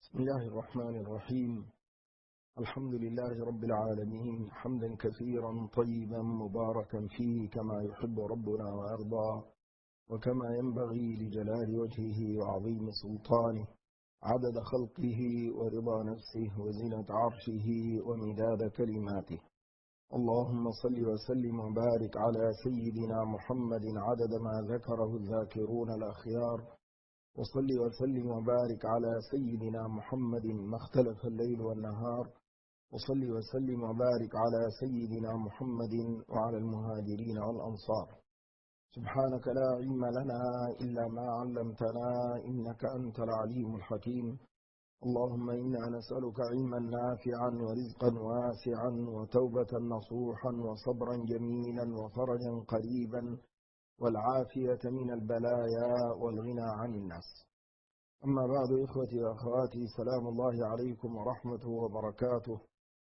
بسم الله الرحمن الرحيم. الحمد لله رب العالمين، حمدا كثيرا طيبا مباركا فيه كما يحب ربنا ويرضى، وكما ينبغي لجلال وجهه وعظيم سلطانه، عدد خلقه ورضا نفسه وزنة عرشه ومداد كلماته. اللهم صل وسلم وبارك على سيدنا محمد عدد ما ذكره الذاكرون الأخيار، وصل وسلم وبارك على سيدنا محمد ما اختلف الليل والنهار، وصل وسلم وبارك على سيدنا محمد وعلى المهاجرين والأنصار. سبحانك لا علم لنا إلا ما علمتنا إنك أنت العليم الحكيم. اللهم إنا نسألك علما نافعا ورزقا واسعا وتوبة نصوحا وصبرا جميلا وفرجا قريبا والعافية من البلايا والغنى عن الناس. أما بعد، إخوتي وأخواتي، سلام الله عليكم ورحمته وبركاته.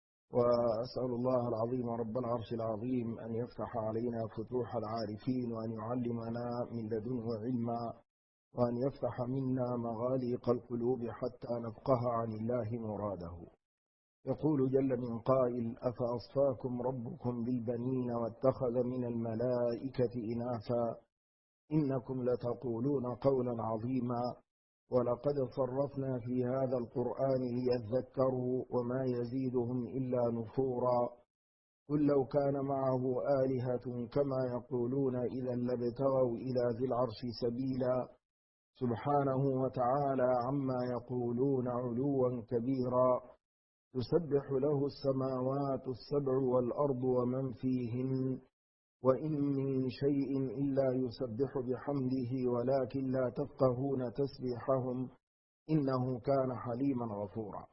وأسأل الله العظيم رب العرش العظيم أن يفتح علينا فتوح العارفين، وأن يعلمنا من لدنه علما، وأن يفتح منا مغاليق القلوب حتى نفقه عن الله مراده. يقول جل من قائل: أفأصفاكم ربكم بالبنين واتخذ من الملائكة إناثا إنكم لتقولون قولا عظيما ولقد صرفنا في هذا القرآن ليذكروا وما يزيدهم إلا نفورا قل لو كان معه آلهة كما يقولون إذا لابتغوا إلى ذي العرش سبيلا سبحانه وتعالى عما يقولون علوا كبيرا تسبح له السماوات السبع والأرض ومن فيهن وإن من شيء إلا يسبح بحمده ولكن لا تفقهون تسبيحهم إنه كان حليما غفورا.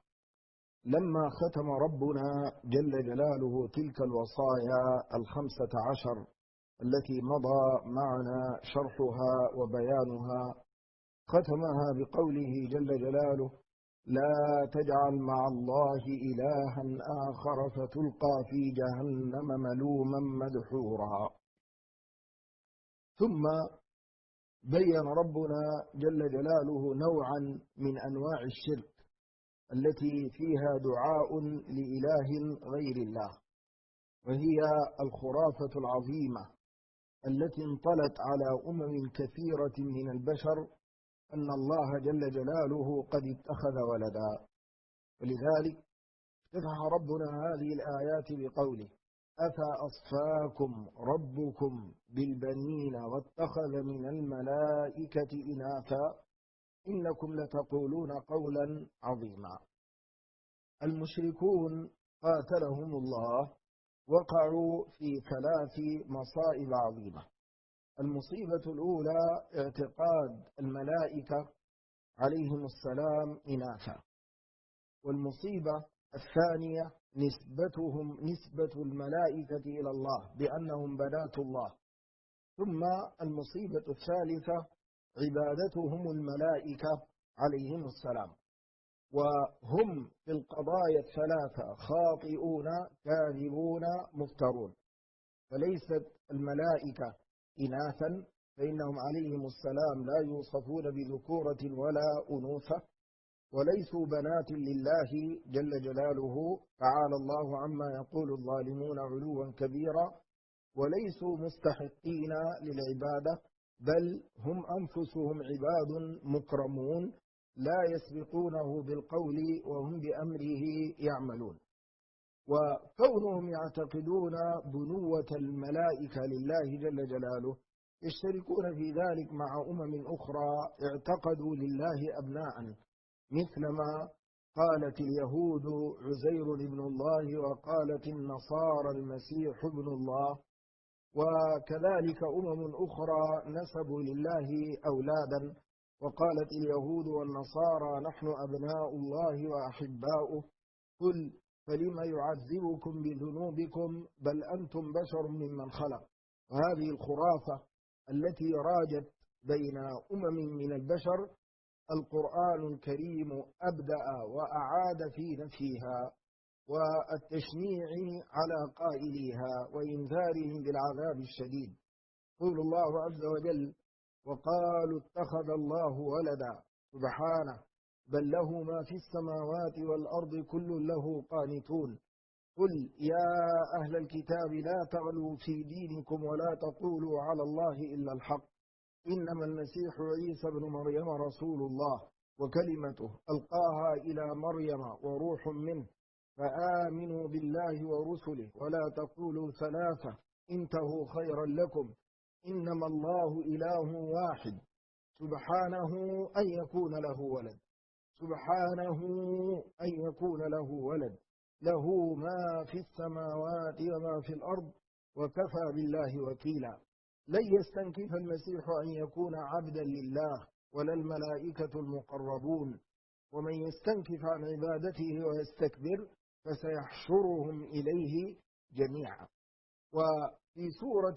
لما ختم ربنا جل جلاله تلك الوصايا 15 التي مضى معنا شرحها وبيانها، ختمها بقوله جل جلاله: لا تجعل مع الله إلها آخر فتلقى في جهنم ملوما مدحورا. ثم بين ربنا جل جلاله نوعا من أنواع الشرك التي فيها دعاء لإله غير الله، وهي الخرافة العظيمة التي انطلت على أمم كثيرة من البشر أن الله جل جلاله قد اتخذ ولدا. ولذلك افتتح ربنا هذه الآيات بقوله: أفأصفاكم ربكم بالبنين واتخذ من الملائكة إناثا إنكم لتقولون قولا عظيما. المشركون قاتلهم الله وقعوا في 3 مصائب عظيمة. المصيبة الأولى اعتقاد الملائكة عليهم السلام إناثا، والمصيبة الثانية نسبة الملائكة إلى الله بأنهم بنات الله، ثم المصيبة الثالثة عبادتهم الملائكة عليهم السلام. وهم في القضايا 3 خاطئون كاذبون مفترون. فليست الملائكة إناثا، فإنهم عليهم السلام لا يوصفون بذكورة ولا أنوثة، وليسوا بنات لله جل جلاله تعالى الله عما يقول الظالمون علوا كبيرا، وليسوا مستحقين للعبادة، بل هم أنفسهم عباد مكرمون لا يسبقونه بالقول وهم بأمره يعملون. وكونهم يعتقدون بنوة الملائكة لله جل جلاله يشتركون في ذلك مع أمم أخرى اعتقدوا لله أبناء، مثلما قالت اليهود عزير ابن الله، وقالت النصارى المسيح ابن الله، وكذلك أمم أخرى نسبوا لله أولادا، وقالت اليهود والنصارى نحن أبناء الله وأحباؤه، قل فلم يعذبكم بذنوبكم بل أنتم بشر ممن خلق. وهذه الخرافة التي راجت بين أمم من البشر القرآن الكريم أبدأ وأعاد في نفيها والتشنيع على قائليها وإنذارهم بالعذاب الشديد. يقول الله عز وجل: وقالوا اتخذ الله ولدا، سبحانه، بل له ما في السماوات والأرض كل له قانتون. قل يا أهل الكتاب لا تغلوا في دينكم ولا تقولوا على الله إلا الحق، إنما المسيح عيسى بن مريم رسول الله وكلمته ألقاها إلى مريم وروح منه، فآمنوا بالله ورسله ولا تقولوا ثلاثة انتهوا خيرا لكم، إنما الله إله واحد سبحانه أن يكون له ولد، سبحانه أن يكون له ولد، له ما في السماوات وما في الأرض وكفى بالله وكيلا. لن يستنكف المسيح أن يكون عبدا لله ولا الملائكة المقربون، ومن يستنكف عن عبادته ويستكبر فسيحشرهم إليه جميعا. وفي سورة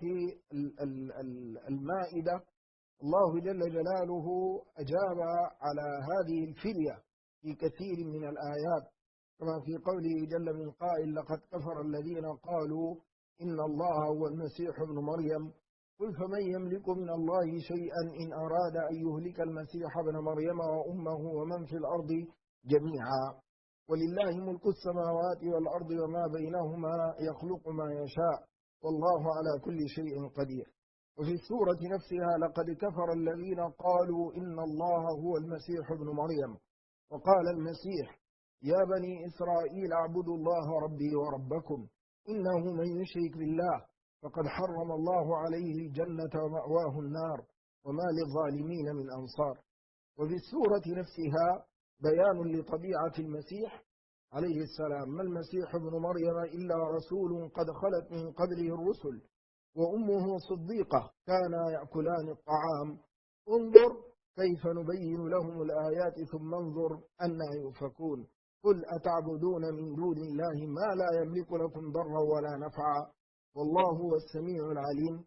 المائدة الله جل جلاله أجاب على هذه الفرية في كثير من الآيات، كما في قوله جل من قائل لقد كفر الذين قالوا إن الله هو المسيح ابن مريم قل فمن يملك من الله شيئا إن أراد أن يهلك المسيح ابن مريم وأمه ومن في الأرض جميعا، ولله ملك السماوات والأرض وما بينهما يخلق ما يشاء والله على كل شيء قدير. وفي السورة نفسها لقد كفر الذين قالوا إن الله هو المسيح ابن مريم، وقال المسيح يا بني إسرائيل اعبدوا الله ربي وربكم إنه من يشرك بالله فقد حرم الله عليه الجنة ومأواه النار وما للظالمين من أنصار. وفي السورة نفسها بيان لطبيعة المسيح عليه السلام، ما المسيح ابن مريم إلا رسول قد خلت من قبله الرسل وأمه صديقة كانا يأكلان الطعام انظر كيف نبين لهم الآيات ثم انظر أنى يؤفكون قل أتعبدون من دون الله ما لا يملك لكم ضرا ولا نفعا والله هو السميع العليم.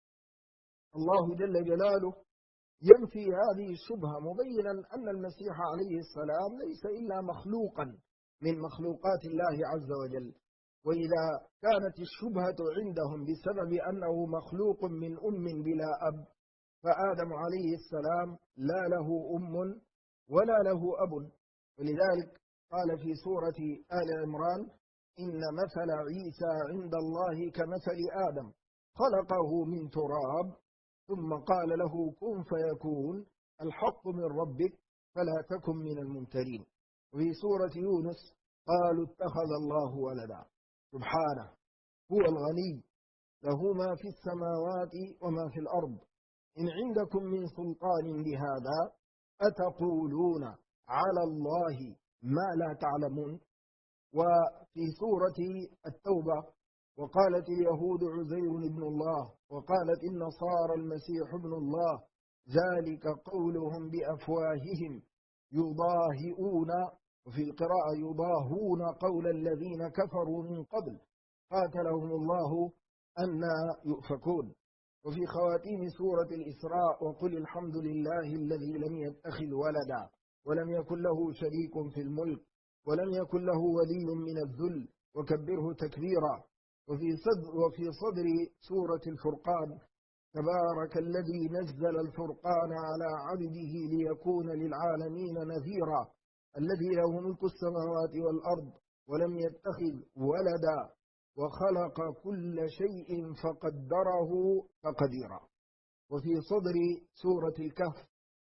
الله جل جلاله ينفي هذه الشبهة مبينا أن المسيح عليه السلام ليس إلا مخلوقا من مخلوقات الله عز وجل، وإذا كانت الشبهة عندهم بسبب أنه مخلوق من أم بلا أب فآدم عليه السلام لا له أم ولا له أب، ولذلك قال في سورة آل عمران إن مثل عيسى عند الله كمثل آدم خلقه من تراب ثم قال له كن فيكون الحق من ربك فلا تكن من الممترين. وفي سورة يونس قالوا اتخذ الله ولدا، سبحانه هو الغني له ما في السماوات وما في الأرض إن عندكم من سلطان بهذا أتقولون على الله ما لا تعلمون. وفي سورة التوبة وقالت اليهود عزير ابن الله وقالت النصارى المسيح ابن الله ذلك قولهم بأفواههم يضاهئون، وفي القراءة يضاهون قول الذين كفروا من قبل قاتلهم الله أنى يؤفكون. وفي خواتيم سورة الإسراء وقل الحمد لله الذي لم يتخذ ولدا ولم يكن له شريك في الملك ولم يكن له ولي من الذل وكبره تكبيرا. وفي صدر سورة الفرقان تبارك الذي نزل الفرقان على عبده ليكون للعالمين نذيرا الذي له ملك السماوات والأرض ولم يتخذ ولدا وخلق كل شيء فقدره تقديرا. وفي صدر سورة الكهف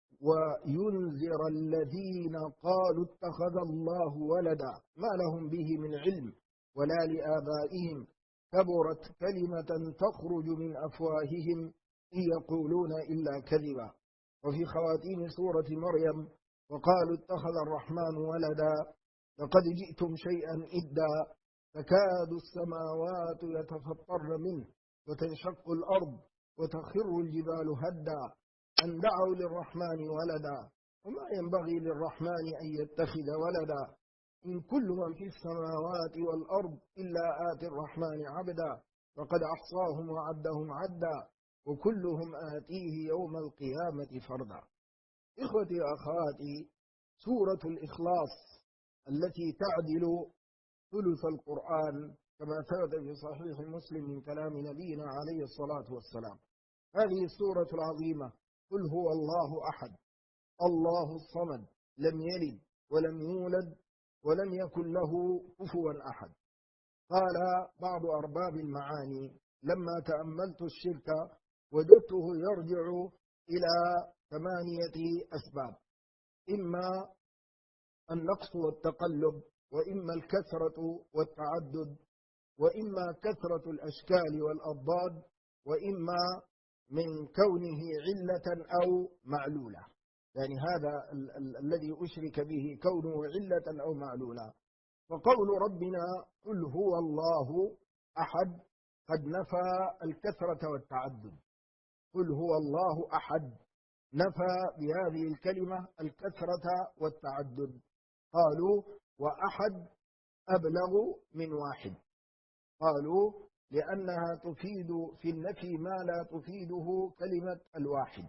وينذر الذين قالوا اتخذ الله ولدا ما لهم به من علم ولا لآبائهم كبرت كلمة تخرج من أفواههم إن يقولون إلا كذبا. وفي خواتيم سورة مريم وقالوا اتخذ الرحمن ولدا لقد جئتم شيئا إدا تكاد السماوات يتفطرن منه وتنشق الأرض وتخر الجبال هدا أن دعوا للرحمن ولدا وما ينبغي للرحمن أن يتخذ ولدا إن كل من في السماوات والأرض إلا آتي الرحمن عبدا فقد أحصاهم وعدهم عدا وكلهم آتيه يوم القيامة فردا. إخوتي وأخواتي، سورة الإخلاص التي تعدل ثلث القرآن كما ثبت في صحيح مسلم من كلام نبينا عليه الصلاة والسلام، هذه السورة العظيمة قل هو الله أحد الله الصمد لم يلد ولم يولد ولم يكن له كفوا أحد. قال بعض أرباب المعاني: لما تأملت الشرك وجدته يرجع إلى 8 أسباب: إما النقص والتقلب، وإما الكثرة والتعدد، وإما كثرة الأشكال والأضداد، وإما من كونه علة أو معلولة. يعني هذا الذي أشرك به كونه علة أو معلولة. فقول ربنا قل هو الله أحد قد نفى الكثرة والتعدد. قل هو الله أحد نفى بهذه الكلمة الكثرة والتعدد. قالوا وأحد أبلغ من واحد. قالوا لأنها تفيد في النفي ما لا تفيده كلمة الواحد،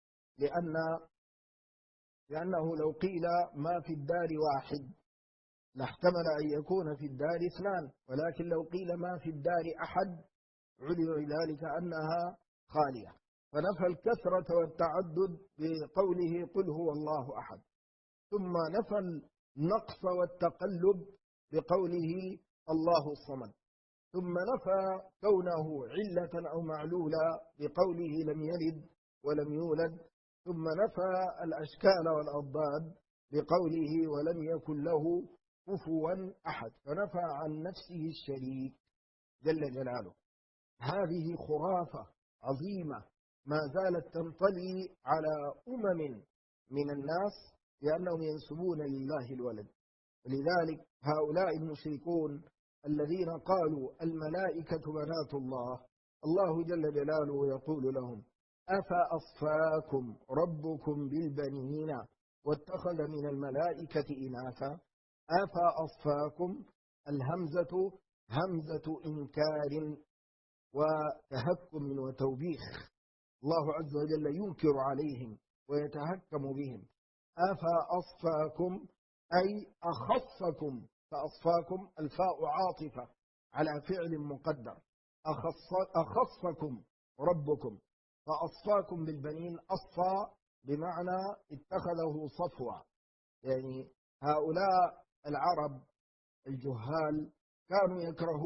لأنه لو قيل ما في الدار واحد لاحتمل أن يكون في الدار 2، ولكن لو قيل ما في الدار أحد علم ذلك أنها خالية. فنفى الكثرة والتعدد بقوله قل هو الله أحد، ثم نفى النقص والتقلب بقوله الله الصمد، ثم نفى كونه علة أو معلولة بقوله لم يلد ولم يولد، ثم نفى الأشكال والأضداد بقوله ولم يكن له كفوا أحد، فنفى عن نفسه الشريك جل جلاله. هذه خرافة عظيمة ما زالت تنطلي على من الناس لأنهم ينسبون لله الولد. ولذلك هؤلاء المشركون الذين قالوا الملائكة بنات الله، الله جل جلاله يقول لهم أفأصفاكم ربكم بالبنين واتخذ من الملائكة إناثا. أفأصفاكم، الهمزة همزة إنكار وتهكم وتوبيخ. الله عز وجل ينكر عليهم ويتهكم بهم. أفأصفاكم أي أخصكم، فأصفاكم الفاء عاطفة على فعل مقدر، أخصكم ربكم، فأصفاكم بالبنين. أصفى بمعنى اتخذه صفوة. يعني هؤلاء العرب الجهال كانوا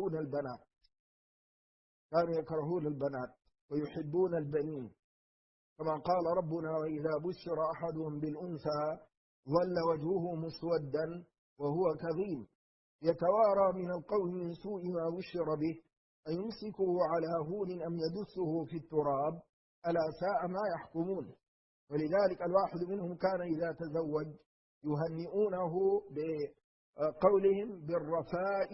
يكرهون البنات ويحبون البنين، كما قال ربنا وإذا بشر أحدهم بالأنثى ظل وجهه مسودا وهو كظيم يتوارى من القوم من سوء ما بشر به أيمسكه على هون أم يدسه في التراب ألا ساء ما يحكمون. ولذلك الواحد منهم كان إذا تزوج يهنئونه بقولهم بالرفاء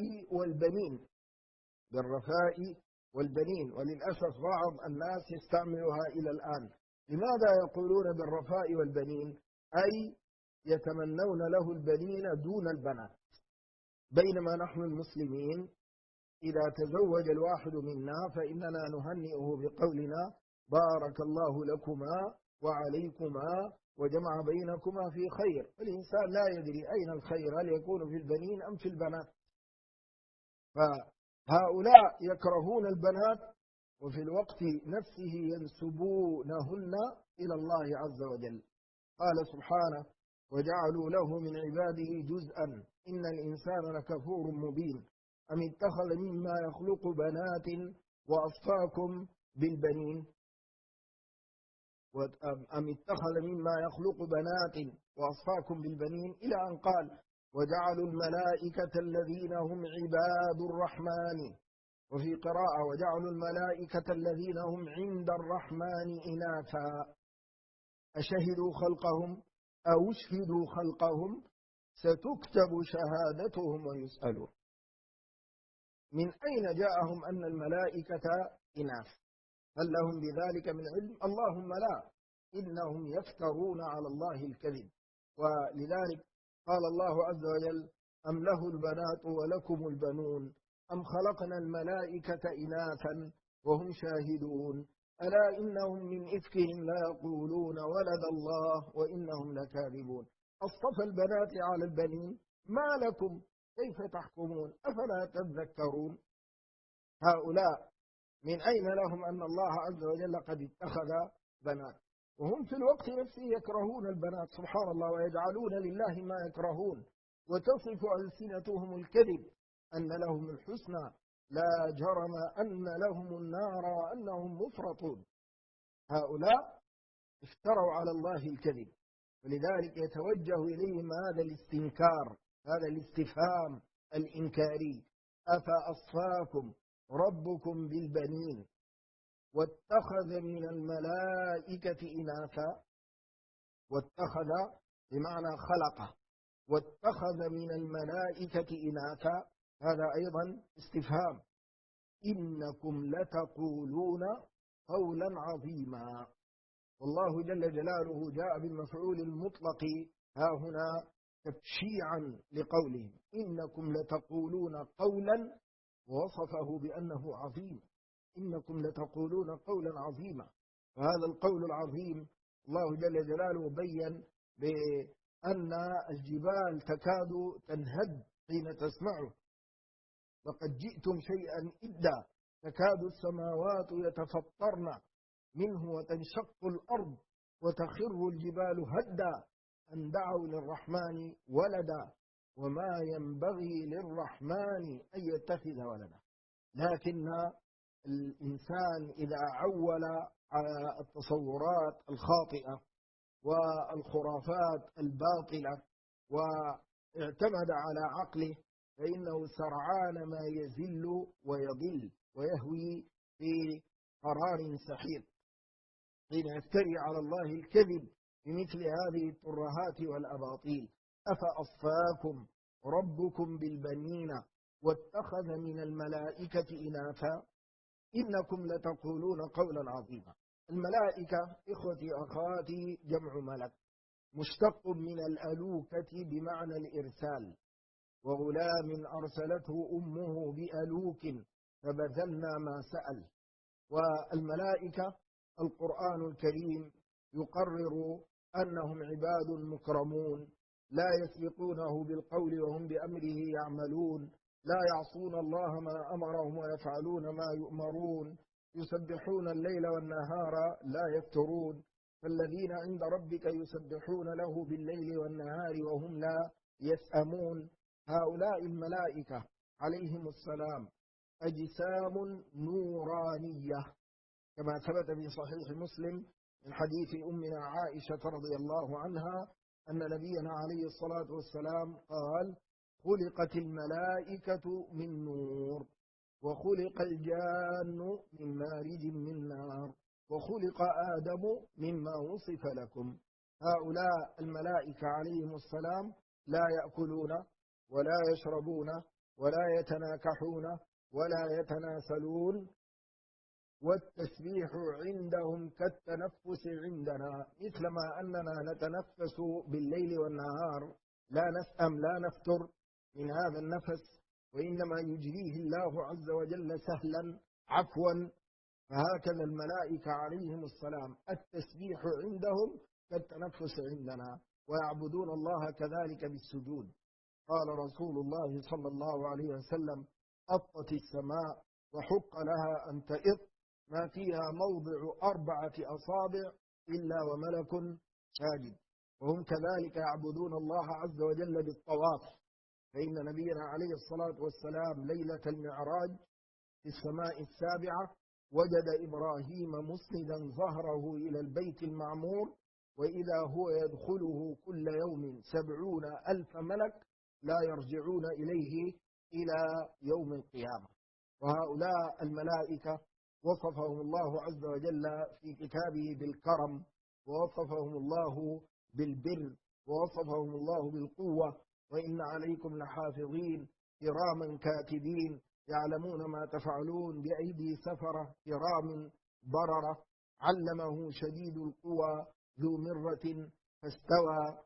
والبنين. وللأسف بعض الناس يستعملها إلى الآن. لماذا يقولون بالرفاء والبنين؟ أي يتمنون له البنين دون البنات، بينما نحن المسلمين إذا تزوج الواحد منا فإننا نهنئه بقولنا بارك الله لكما وعليكما وجمع بينكما في خير. الإنسان لا يدري أين الخير، هل يكون في البنين أم في البنات. فهؤلاء يكرهون البنات وفي الوقت نفسه ينسبونهن إلى الله عز وجل. قال سبحانه وجعلوا له من عباده جزءا إن الإنسان لكفور مبين أم اتخذ مما يخلق بنات وأصفاكم بالبنين أم اتخذ مما يخلق بنات وأصفاكم بالبنين إلى أن قال وجعلوا الملائكة الذين هم عباد الرحمن، وفي قراءة وجعلوا الملائكة الذين هم عند الرحمن إناثا أشهدوا خلقهم أو اشهدوا خلقهم ستكتب شهادتهم ويسألون. من أين جاءهم أن الملائكة إناث؟ هل لهم بذلك من علم؟ اللهم لا، إنهم يفترون على الله الكذب. ولذلك قال الله عز وجل أم له البنات ولكم البنون أم خلقنا الملائكة إناثا وهم شاهدون ألا إنهم من إفكهم لا يقولون ولد الله وإنهم لكاذبون. أصطفى البنات على البنين، ما لكم كيف تحكمون أفلا تذكرون. هؤلاء من أين لهم أن الله عز وجل قد اتخذ بنات؟ وهم في الوقت نفسه يكرهون البنات سبحان الله، ويجعلون لله ما يكرهون، وتصف ألسنتهم الكذب أن لهم الحسنى لا جرم أن لهم النار وأنهم مفرطون. هؤلاء افتروا على الله الكذب، ولذلك يتوجه إليهم هذا الاستنكار، هذا الاستفهام الإنكاري: أفأصفاكم ربكم بالبنين واتخذ من الملائكة إناثا. واتخذ بمعنى خلقه، واتخذ من الملائكة إناثا، هذا أيضا استفهام. إنكم لتقولون قولا عظيما. والله جل جلاله جاء بالمفعول المطلق ها هنا تبشيعا لقولهم إنكم لتقولون قولا، ووصفه بأنه عظيم. إنكم لتقولون قولا عظيما، وهذا القول العظيم الله جل جلاله بين بأن الجبال تكاد تنهد حين تسمعه: لقد جئتم شيئا إدا، تكاد السماوات يتفطرن منه وتنشق الأرض وتخر الجبال هدا أن دعوا للرحمن ولدا وما ينبغي للرحمن أن يتخذ ولدا. لكن الإنسان إذا عول على التصورات الخاطئة والخرافات الباطلة واعتمد على عقله، فإنه سرعان ما يزل ويضل ويهوي في قرار سحيق حين يفتري على الله الكذب بمثل هذه الترهات والأباطيل. أفأصفاكم ربكم بالبنين واتخذ من الملائكة إناثا إنكم لتقولون قولا عظيما. الملائكة إخوتي أخواتي جمع ملك، مشتق من الألوكة بمعنى الإرسال، وغلام أرسلته أمه بألوك فبذلنا ما سأل. والملائكة القرآن الكريم يقرر أنهم عباد مكرمون لا يسبقونه بالقول وهم بأمره يعملون، لا يعصون الله ما أمرهم ويفعلون ما يؤمرون، يسبحون الليل والنهار لا يفترون، فالذين عند ربك يسبحون له بالليل والنهار وهم لا يسأمون. هؤلاء الملائكة عليهم السلام أجسام نورانية، كما ثبت في صحيح مسلم من حديث أمنا عائشة رضي الله عنها أن نبينا عليه الصلاة والسلام قال: خلقت الملائكة من نور، وخلق الجان من مارج من نار، وخلق آدم مما وصف لكم. هؤلاء الملائكة عليهم السلام لا يأكلون ولا يشربون ولا يتناكحون ولا يتناسلون، والتسبيح عندهم كالتنفس عندنا، مثلما أننا نتنفس بالليل والنهار لا نسأم لا نفتر من هذا النفس، وإنما يجريه الله عز وجل سهلا عفوا. فهكذا الملائكة عليهم السلام التسبيح عندهم كالتنفس عندنا، ويعبدون الله كذلك بالسجود. قال رسول الله صلى الله عليه وسلم: أطت السماء وحق لها أن تئط، ما فيها موضع 4 أصابع إلا وملك ساجد. وهم كذلك يعبدون الله عز وجل بالطواف، فإن نبينا عليه الصلاة والسلام ليلة المعراج في السماء السابعة وجد إبراهيم مسندا ظهره إلى البيت المعمور، وإذا هو يدخله كل يوم 70,000 ملك لا يرجعون إليه إلى يوم القيامة. وهؤلاء الملائكة وصفهم الله عز وجل في كتابه بالكرم، ووصفهم الله بالبر، ووصفهم الله بالقوة: وإن عليكم لحافظين كراما كاتبين يعلمون ما تفعلون بأيدي سفرة كرام بررة، علمه شديد القوى ذو مرة فاستوى،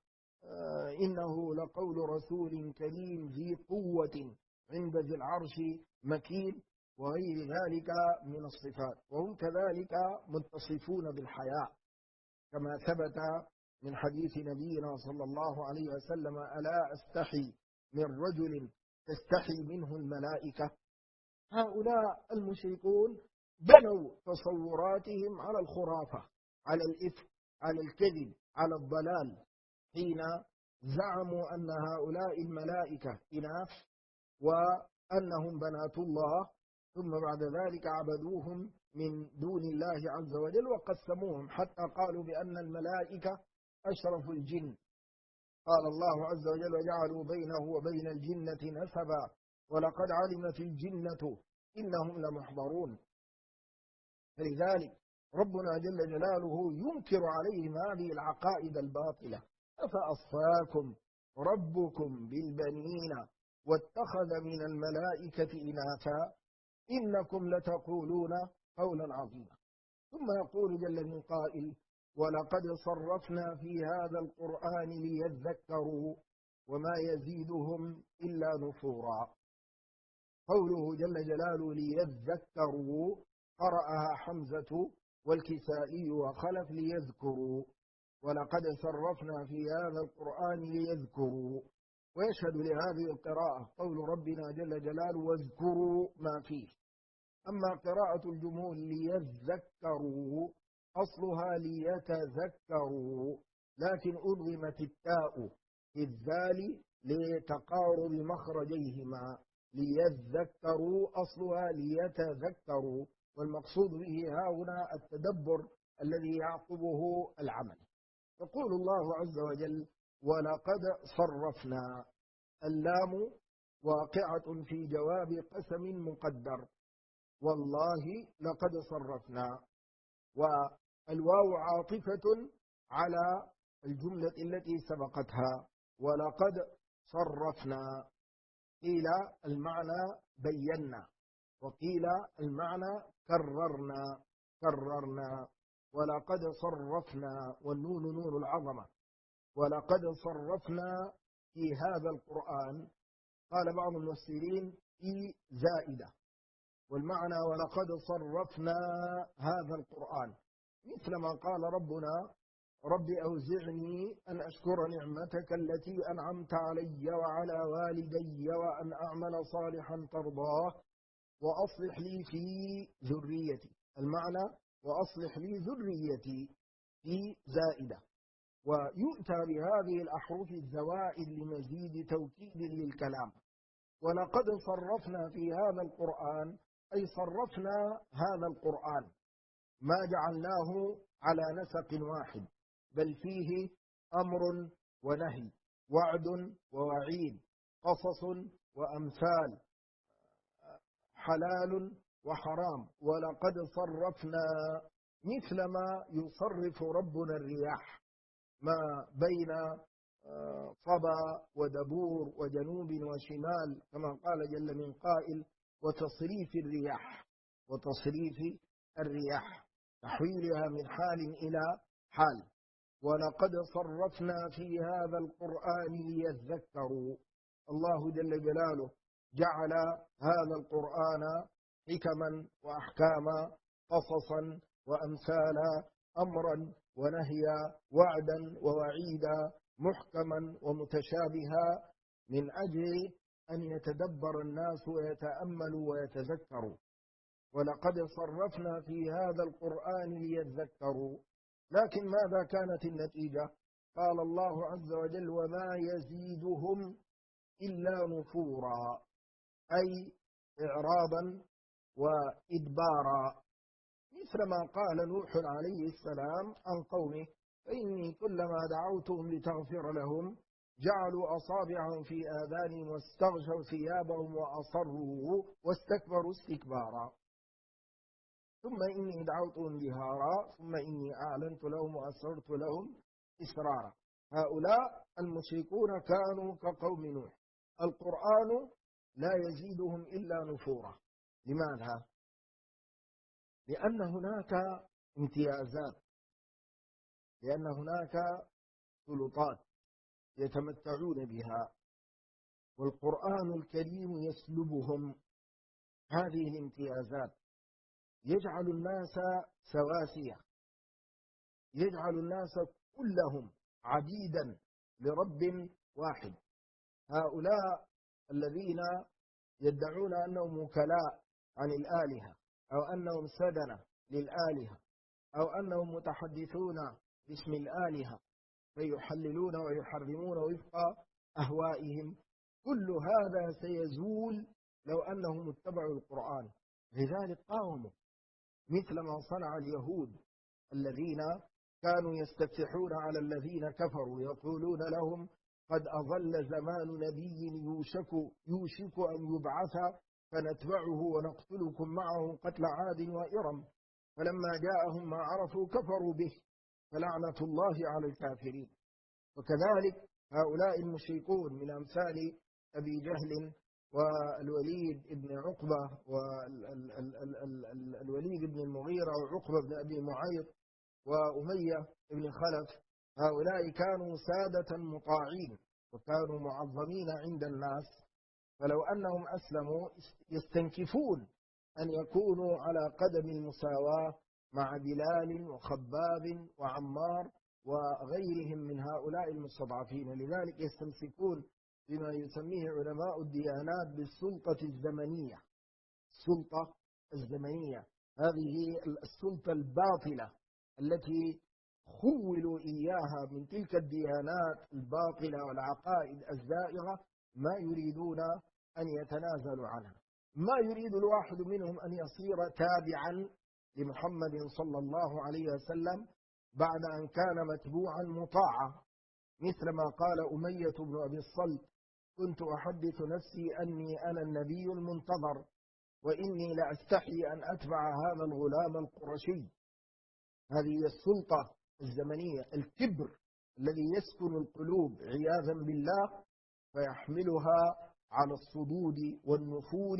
إنه لقول رسول كريم ذي قوة عند ذي العرش مكين، وغير ذلك من الصفات. وهم كذلك متصفون بالحياء، كما ثبت من حديث نبينا صلى الله عليه وسلم: ألا أستحي من رجل تستحي منه الملائكة. هؤلاء المشركون بنوا تصوراتهم على الخرافة، على الإفك، على الكذب على الضلال حين زعموا أن هؤلاء الملائكة إناث وأنهم بنات الله، ثم بعد ذلك عبدوهم من دون الله عز وجل وقسموهم حتى قالوا بأن الملائكة أشرف الجن. قال الله عز وجل وجعلوا بينه وبين الجنة نسبا ولقد علمت الجنة إنهم لمحضرون. فلذلك ربنا جل جلاله ينكر عليهم هذه العقائد الباطلة. أفأصفاكم ربكم بالبنين واتخذ من الملائكة إناثا إنكم لتقولون قولا عظيما. ثم يقول جل من قائل ولقد صرفنا في هذا القرآن ليذكروا وما يزيدهم إلا نفورا. قوله جل جلاله ليذكروا قرأها حمزة والكسائي وخلف ليذكروا، ولقد صرفنا في هذا القرآن ليذكروا. ويشهد لهذه القراءة قول ربنا جل جلاله واذكروا ما فيه. أما قراءة الجمهور ليذكروا أصلها ليتذكروا، لكن أضغمت التاء في الذال لتقارب مخرجيهما. ليذكروا أصلها ليتذكروا، والمقصود به هنا التدبر الذي يعقبه العمل. يقول الله عز وجل ولقد صرفنا. اللام واقعة في جواب قسم مقدر، والله لقد صرفنا، والواو عاطفة على الجملة التي سبقتها ولقد صرفنا. قيل المعنى بينا، وقيل المعنى كررنا. ولقد صرفنا والنون نون العظمة. ولقد صرفنا في هذا القرآن. قال بعض المفسرين في زائدة، والمعنى ولقد صرفنا هذا القرآن، مثل ما قال ربنا رب أوزعني أن أشكر نعمتك التي أنعمت علي وعلى والدي وأن أعمل صالحا ترضاه وأصلح لي في ذريتي. المعنى وأصلح لي ذريتي في زائدة. ويؤتى بهذه الأحرف الزوائد لمزيد توكيد للكلام. ولقد صرفنا في هذا القرآن أي صرفنا هذا القرآن، ما جعلناه على نسق واحد، بل فيه أمر ونهي، وعد ووعيد، قصص وأمثال، حلال وحرام. ولقد صرفنا مثل ما يصرف ربنا الرياح ما بين صبا ودبور وجنوب وشمال، كما قال جل من قائل وتصريف الرياح تحويلها من حال إلى حال. ولقد صرفنا في هذا القرآن ليذكروا. الله جل جلاله جعل هذا القرآن حكما وأحكاما، قصصا وأمثالا، أمرا ونهيا، وعدا ووعيدا، محكما ومتشابها، من أجل أن يتدبر الناس ويتأملوا ويتذكروا. ولقد صرفنا في هذا القرآن ليذكروا. لكن ماذا كانت النتيجة؟ قال الله عز وجل وما يزيدهم إلا نفورا، أي إعراضا وإدبارا، مثل ما قال نوح عليه السلام عن قومه فإني كلما دعوتهم لتغفر لهم جعلوا أصابعهم في آذانهم واستغشوا ثيابهم وأصروا واستكبروا استكبارا، ثم إني دعوتهم جهارا ثم إني أعلنت لهم وأسررت لهم إسرارا. هؤلاء المشركون كانوا كقوم نوح. القرآن لا يزيدهم إلا نفورا. لماذا؟ لأن هناك امتيازات، لأن هناك سلطات يتمتعون بها، والقرآن الكريم يسلبهم هذه الامتيازات، يجعل الناس سواسية، يجعل الناس كلهم عبيدا لرب واحد. هؤلاء الذين يدعون أنهم وكلاء عن الآلهة، أو أنهم سدنة للآلهة، أو أنهم متحدثون باسم الآلهة فيحللون ويحرمون وفق أهوائهم. كل هذا سيزول لو أنهم اتبعوا القرآن. لذلك قاوموا، مثل ما صنع اليهود الذين كانوا يستفتحون على الذين كفروا يقولون لهم قد أظل زمان نبي يوشك أن يبعث فنتبعه ونقتلكم معه قتل عاد وإرم، فلما جاءهم ما عرفوا كفروا به فلعنة الله على الكافرين. وكذلك هؤلاء المشركون من أمثال أبي جهل والوليد بن عقبة والوليد بن المغيرة وعقبة بن أبي معيط وأمية بن خلف، هؤلاء كانوا سادة مطاعين وكانوا معظمين عند الناس، فلو أنهم أسلموا يستنكفون أن يكونوا على قدم المساواة مع بلال وخباب وعمار وغيرهم من هؤلاء المستضعفين. لذلك يستمسكون بما يسميه علماء الديانات بالسلطة الزمنية. السلطة الزمنية هذه السلطة الباطلة التي خولوا إياها من تلك الديانات الباطلة والعقائد الزائغة، ما يريدون أن يتنازلوا عنها. ما يريد الواحد منهم أن يصير تابعا لمحمد صلى الله عليه وسلم بعد أن كان متبوعا مطاعا، مثل ما قال أمية بن أبي الصلت: كنت أحدث نفسي أني أنا النبي المنتظر وإني لأستحي أن أتبع هذا الغلام القرشي. هذه السلطة الزمنية، الكبر الذي يسكن القلوب عياذا بالله فيحملها على الصدود والنفور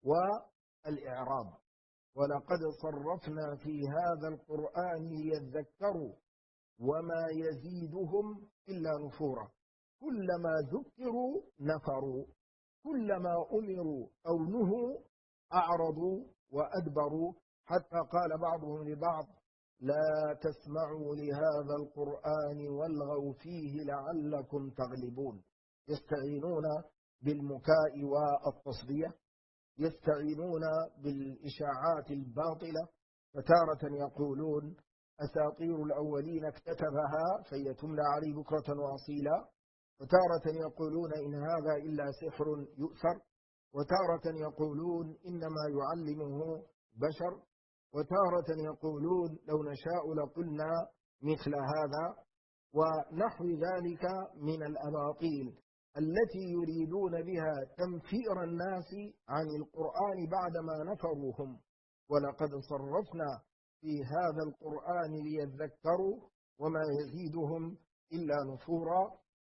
والإعراض. ولقد صرفنا في هذا القرآن ليذكروا وما يزيدهم إلا نفورا. كلما ذكروا نفروا، كلما أمروا أو نهوا أعرضوا وأدبروا، حتى قال بعضهم لبعض: لا تسمعوا لهذا القرآن والغوا فيه لعلكم تغلبون. يستعينون بالمكاء والتصدية، يستعينون بالإشاعات الباطلة، فتارة يقولون أساطير الأولين اكتتبها فهي تملى عليه بكرة وأصيلا، وتارة يقولون إن هذا إلا سحر يؤثر، وتارة يقولون إنما يعلمه بشر، وتارة يقولون لو نشاء لقلنا مثل هذا، ونحو ذلك من الأباطيل التي يريدون بها تنفير الناس عن القرآن بعدما نفروهم. ولقد صرفنا في هذا القرآن ليذكروا وما يزيدهم إلا نفورا.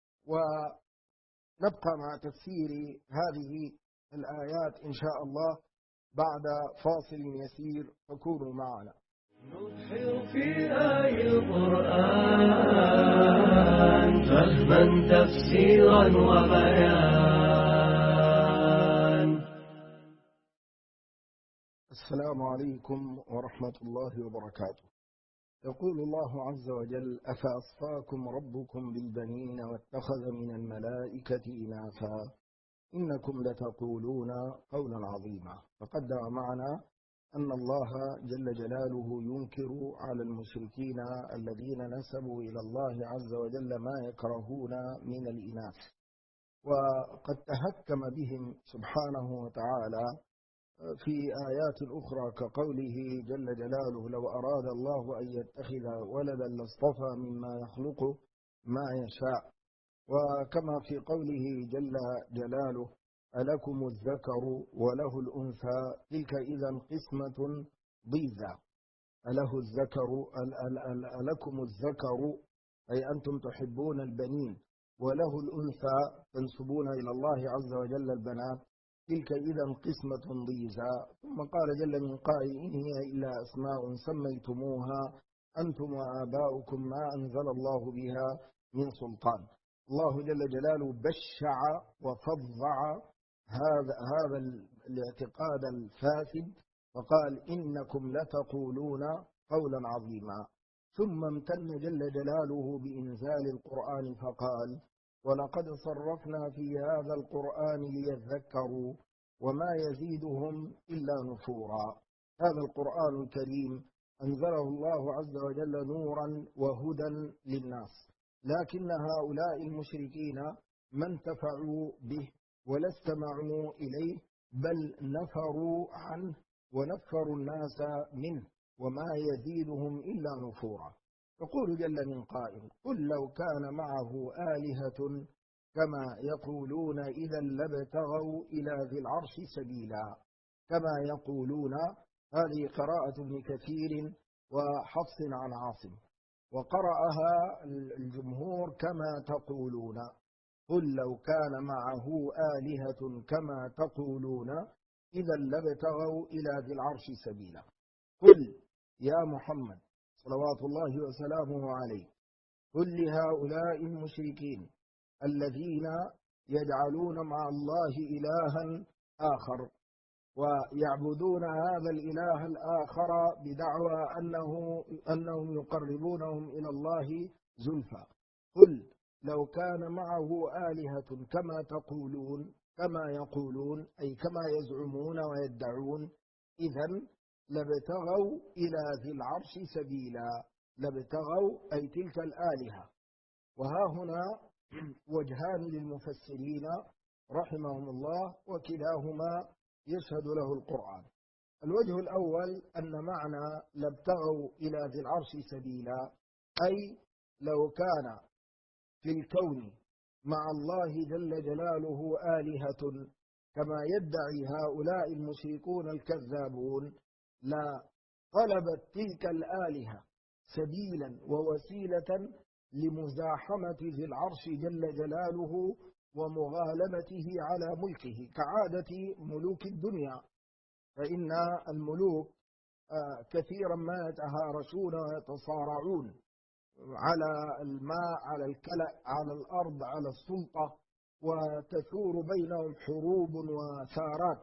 ونبقى مع تفسير هذه الآيات إن شاء الله بعد فاصل يسير، فكونوا معنا. نبحر في آي القرآن فهما تفسيرا وبيان. السلام عليكم ورحمة الله وبركاته. يقول الله عز وجل: أفأصفاكم ربكم بالبنين واتخذ من الملائكة إناثا إنكم لتقولون قولا عظيما. فقدم معنا أن الله جل جلاله ينكر على المشركين الذين نسبوا إلى الله عز وجل ما يكرهون من الإناث، وقد تهكم بهم سبحانه وتعالى في آيات أخرى كقوله جل جلاله: لو أراد الله أن يتخذ ولدا لاصطفى مما يخلق ما يشاء. وكما في قوله جل جلاله: ألكم الذكر وله الأنثى تلك إذا قسمة ضيزى. أله الذكر ألكم الذكر أي أنتم تحبون البنين، وله الأنثى تنسبون إلى الله عز وجل البنات، تلك إذا قسمة ضيزى. ثم قال جل من قائل: إن هي إلا أسماء سميتموها أنتم وآباؤكم ما أنزل الله بها من سلطان. الله جل جلاله بشع وفظع هذا الاعتقاد الفاسد، فقال: إنكم لتقولون قولا عظيما. ثم امتن جل جلاله بإنزال القرآن فقال: ولقد صرفنا في هذا القرآن ليذكروا وما يزيدهم إلا نفورا. هذا القرآن الكريم أنزله الله عز وجل نورا وهدى للناس، لكن هؤلاء المشركين ما انتفعوا به ولا استمعوا إليه، بل نفروا عنه ونفروا الناس منه، وما يزيدهم إلا نفورا. يقول جل من قائل: قل لو كان معه آلهة كما يقولون إذا لابتغوا إلى ذي العرش سبيلا. كما يقولون، هذه قراءة ابن كثير وحفص عن عاصم، وقرأها الجمهور كما تقولون. قل لو كان معه آلهة كما تقولون إذا لابتغوا إلى ذي العرش سبيلا. قل يا محمد صلوات الله وسلامه عليه، قل لهؤلاء المشركين الذين يجعلون مع الله إلها آخر ويعبدون هذا الإله الآخر بدعوى أنهم يقربونهم إلى الله زلفى، قل لو كان معه آلهة كما تقولون، كما يقولون أي كما يزعمون ويدعون، إذن لابتغوا إلى ذي العرش سبيلا. لابتغوا أي تلك الآلهة. وها هنا وجهان للمفسرين رحمهم الله، وكلاهما يشهد له القرآن. الوجه الأول أن معنى لابتغوا إلى ذي العرش سبيلا أي لو كان في الكون مع الله جل جلاله آلهة كما يدعي هؤلاء المشركون الكذابون، لا طلبت تلك الآلهة سبيلا ووسيلة لمزاحمة ذي العرش جل جلاله ومغالبته على ملكه، كعادة ملوك الدنيا. فإن الملوك كثيرا ما يتهارشون ويتصارعون على الماء، على الكلأ، على الأرض، على السلطة، وتثور بينهم حروب وثارات.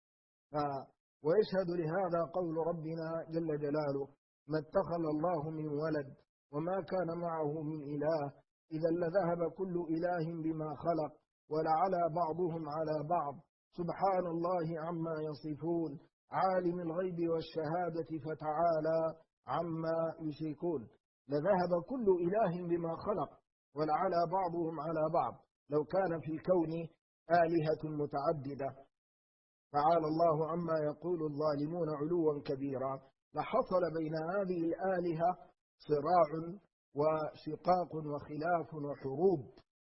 ويشهد لهذا قول ربنا جل جلاله: ما اتخذ الله من ولد وما كان معه من إله إذا لذهب كل إله بما خلق ولعلى بعضهم على بعض سبحان الله عما يصفون عالم الغيب والشهادة فتعالى عما يشركون. لذهب كل إله بما خلق ولعلى بعضهم على بعض. لو كان في الكون آلهة متعددة تعالى الله عما يقول الظالمون علوا كبيرا، لحصل بين هذه الآلهة صراع وشقاق وخلاف وحروب،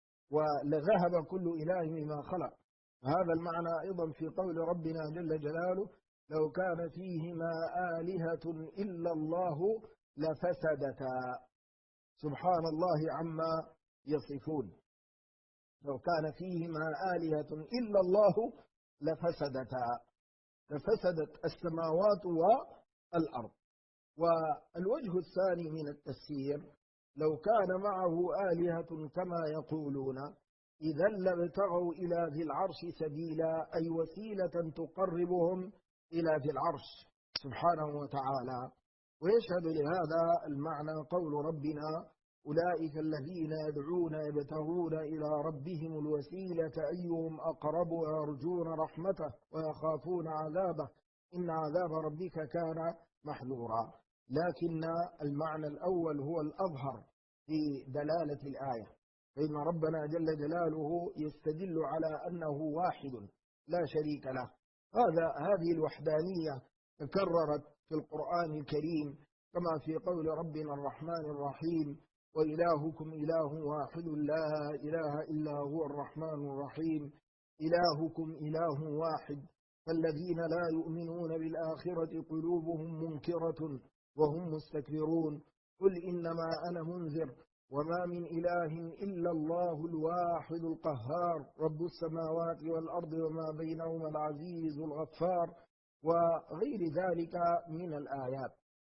ولذهب كل إله بما خلق. هذا المعنى أيضا في قول ربنا جل جلاله: لو كان فيهما آلهة إلا الله لفسدتا سبحان الله عما يصفون. لو كان فيهما آلهة إلا الله لفسدتا، لفسدت السماوات والأرض. والوجه الثاني من التفسير: لو كان معه آلهة كما يقولون إذا لابتغوا إلى ذي العرش سبيلا، أي وسيلة تقربهم إلى ذي العرش سبحانه وتعالى. ويشهد لهذا المعنى قول ربنا: أولئك الذين يدعون يبتغون إلى ربهم الوسيلة أيهم أقرب ويرجون رحمته ويخافون عذابه إن عذاب ربك كان محذورا. لكن المعنى الأول هو الأظهر في دلالة الآية، فإن ربنا جل جلاله يستدل على أنه واحد لا شريك له. هذه الوحدانية تكررت في القرآن الكريم، كما في قول ربنا الرحمن الرحيم: وإلهكم إله واحد لا إله إلا هو الرحمن الرحيم. إلهكم إله واحد، فالذين لا يؤمنون بالآخرة قلوبهم منكرة وهم مستكبرون. قل إنما أنا منذر وما من إله إلا الله الواحد القهار رب السماوات والأرض وما بينهما العزيز الغفار، وغير ذلك من الآيات.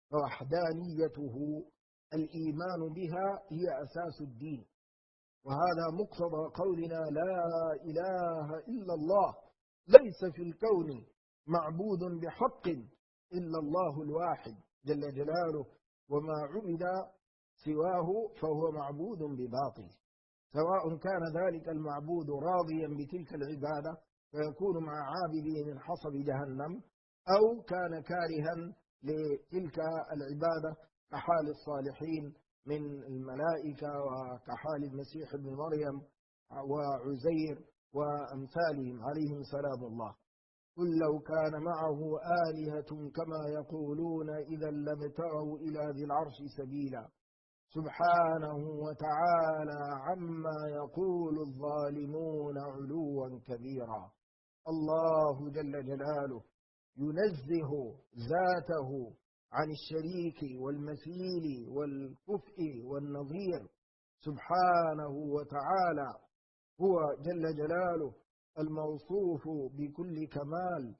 فوحدانيته الإيمان بها هي أساس الدين، وهذا مقتضى قولنا لا إله إلا الله. ليس في الكون معبود بحق إلا الله الواحد جل جلاله، وما عبد سواه فهو معبود بباطل، سواء كان ذلك المعبود راضيا بتلك العبادة فيكون مع عابده من حصب جهنم، أو كان كارها لتلك العبادة كحال الصالحين من الملائكة وكحال المسيح ابن مريم وعزير وأمثالهم عليهم سلام الله. قل لو كان معه آلهة كما يقولون إذا لابتغوا إلى ذي العرش سبيلا سبحانه وتعالى عما يقول الظالمون علوا كبيرا. الله جل جلاله ينزه ذاته عن الشريك والمثيل والكفء والنظير سبحانه وتعالى، هو جل جلاله الموصوف بكل كمال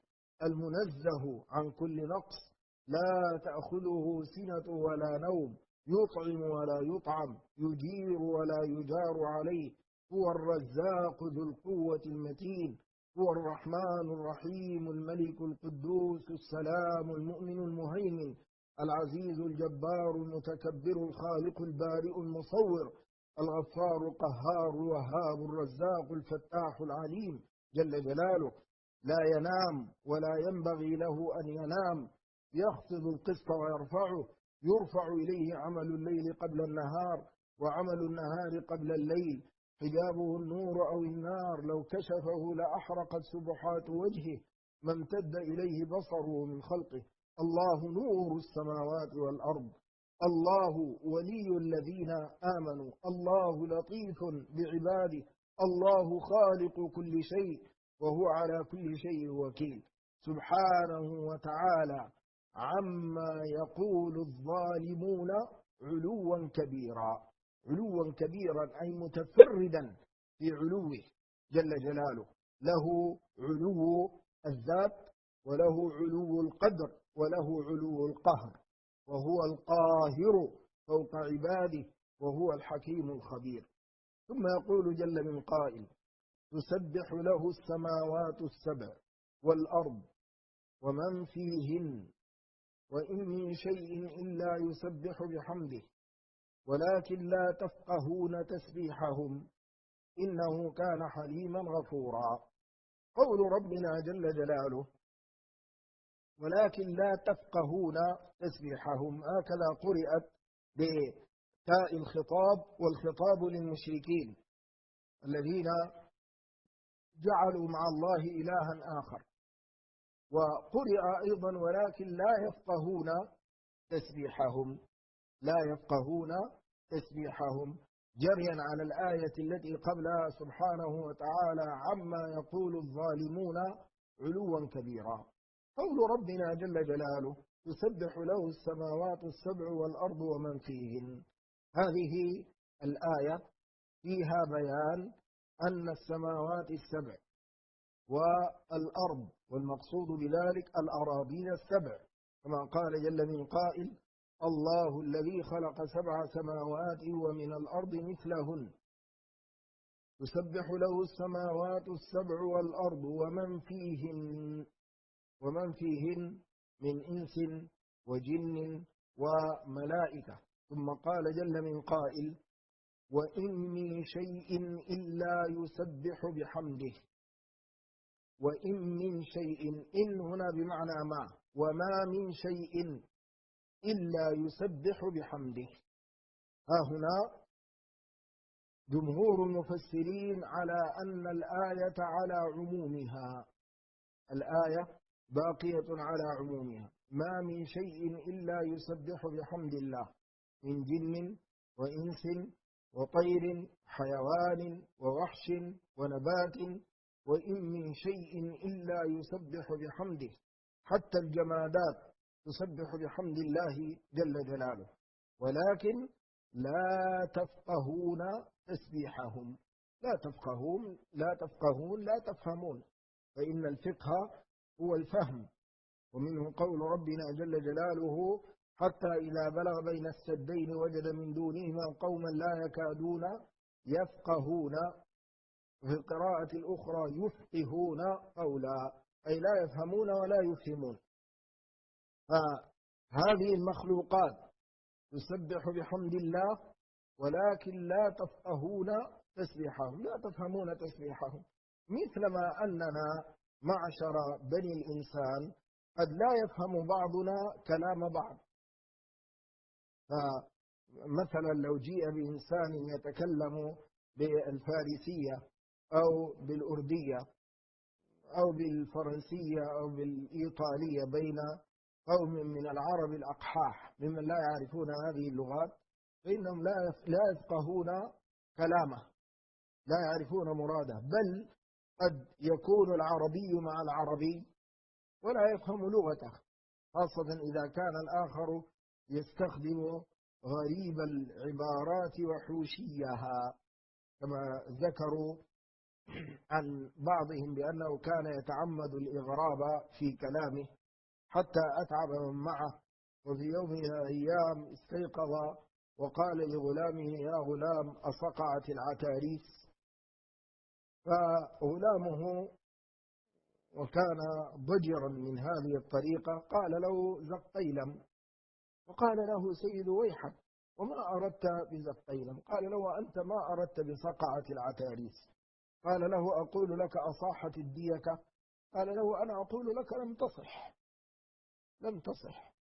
المنزه عن كل نقص، لا تأخذه سنة ولا نوم، يطعم ولا يطعم، يجير ولا يجار عليه، هو الرزاق ذو القوة المتين، هو الرحمن الرحيم الملك القدوس السلام المؤمن المهيمن العزيز الجبار المتكبر الخالق البارئ المصور الغفار القهار الوهاب الرزاق الفتاح العليم جل جلاله، لا ينام ولا ينبغي له أن ينام، يخفض القسط ويرفعه، يرفع إليه عمل الليل قبل النهار وعمل النهار قبل الليل، حجابه النور أو النار، لو كشفه لأحرقت سبحات وجهه ما امتد إليه بصره من خلقه. الله نور السماوات والأرض، الله ولي الذين آمنوا، الله لطيف بعباده، الله خالق كل شيء وهو على كل شيء وكيل سبحانه وتعالى عما يقول الظالمون علوا كبيرا. علوا كبيرا أي متفردا في علوه جل جلاله، له علو الذات وله علو القدر وله علو القهر، وهو القاهر فوق عباده وهو الحكيم الخبير. ثم يقول جل من قائل تسبح له السماوات السبع والأرض ومن فيهن وإن من شيء إلا يسبح بحمده ولكن لا تفقهون تسبيحهم إنه كان حليما غفورا. قول ربنا جل جلاله ولكن لا تفقهون تسبيحهم، هكذا قرأت بتاء الخطاب، والخطاب للمشركين الذين جعلوا مع الله إلها آخر، وقرأ أيضا ولكن لا يفقهون تسبيحهم، لا يفقهون تسبيحهم جريا على الآية التي قبلها سبحانه وتعالى عما يقول الظالمون علوا كبيرا. قول ربنا جل جلاله تسبح له السماوات السبع والأرض ومن فيهن، هذه الآية فيها بيان أن السماوات السبع والأرض، والمقصود بذلك الأراضين السبع، كما قال جل من قائل الله الذي خلق سبع سماوات ومن الأرض مثلهن تسبح له السماوات السبع والأرض ومن فيهن من إنس وجن وملائكة. ثم قال جل من قائل وإن من شيء إلا يسبح بحمده، وإن من شيء، إن هنا بمعنى ما، وما من شيء إلا يسبح بحمده. ها هنا جمهور المفسرين على أن الآية على عمومها، الآية باقية على عمومها، ما من شيء إلا يسبح بحمد الله من جن وإنس وطير حيوان ووحش ونبات، وإن من شيء إلا يسبح بحمده، حتى الجمادات تسبح بحمد الله جل جلاله، ولكن لا تفقهون تسبيحهم. لا تفهمون، فإن الفقه هو الفهم، ومنه قول ربنا جل جلاله حتى إذا بلغ بين السدين وجد من دونهما قوما لا يكادون يفقهون، في القراءة الأخرى يفقهون قولا، أي لا يفهمون ولا يفهمون. فهذه المخلوقات تسبح بحمد الله ولكن لا تفقهون تسبيحهم، لا تفهمون تسبيحهم، مثلما أننا معشر بني الإنسان قد لا يفهم بعضنا كلام بعض. فمثلا لو جيء بإنسان يتكلم بالفارسية أو بالأردية أو بالفرنسية أو بالإيطالية بين قوم من العرب الأقحاح ممن لا يعرفون هذه اللغات، فإنهم لا يفقهون كلامه، لا يعرفون مراده، بل قد يكون العربي مع العربي ولا يفهم لغته، خاصة إذا كان الآخر يستخدم غريب العبارات وحوشيها، كما ذكروا عن بعضهم بأنه كان يتعمد الإغراب في كلامه حتى أتعب من معه، وفي يوم من الأيام استيقظ وقال لغلامه: يا غلام أصقعت العتاريس؟ فغلامه وكان ضجرا من هذه الطريقة قال له: زقيلم. وقال له: سيد ويحك، وما أردت بزقيلم؟ قال له: أنت ما أردت بصقعة العتاريس؟ قال له: أقول لك أصاحت الديكة؟ قال له: أنا أقول لك لم تصح، لم تصح.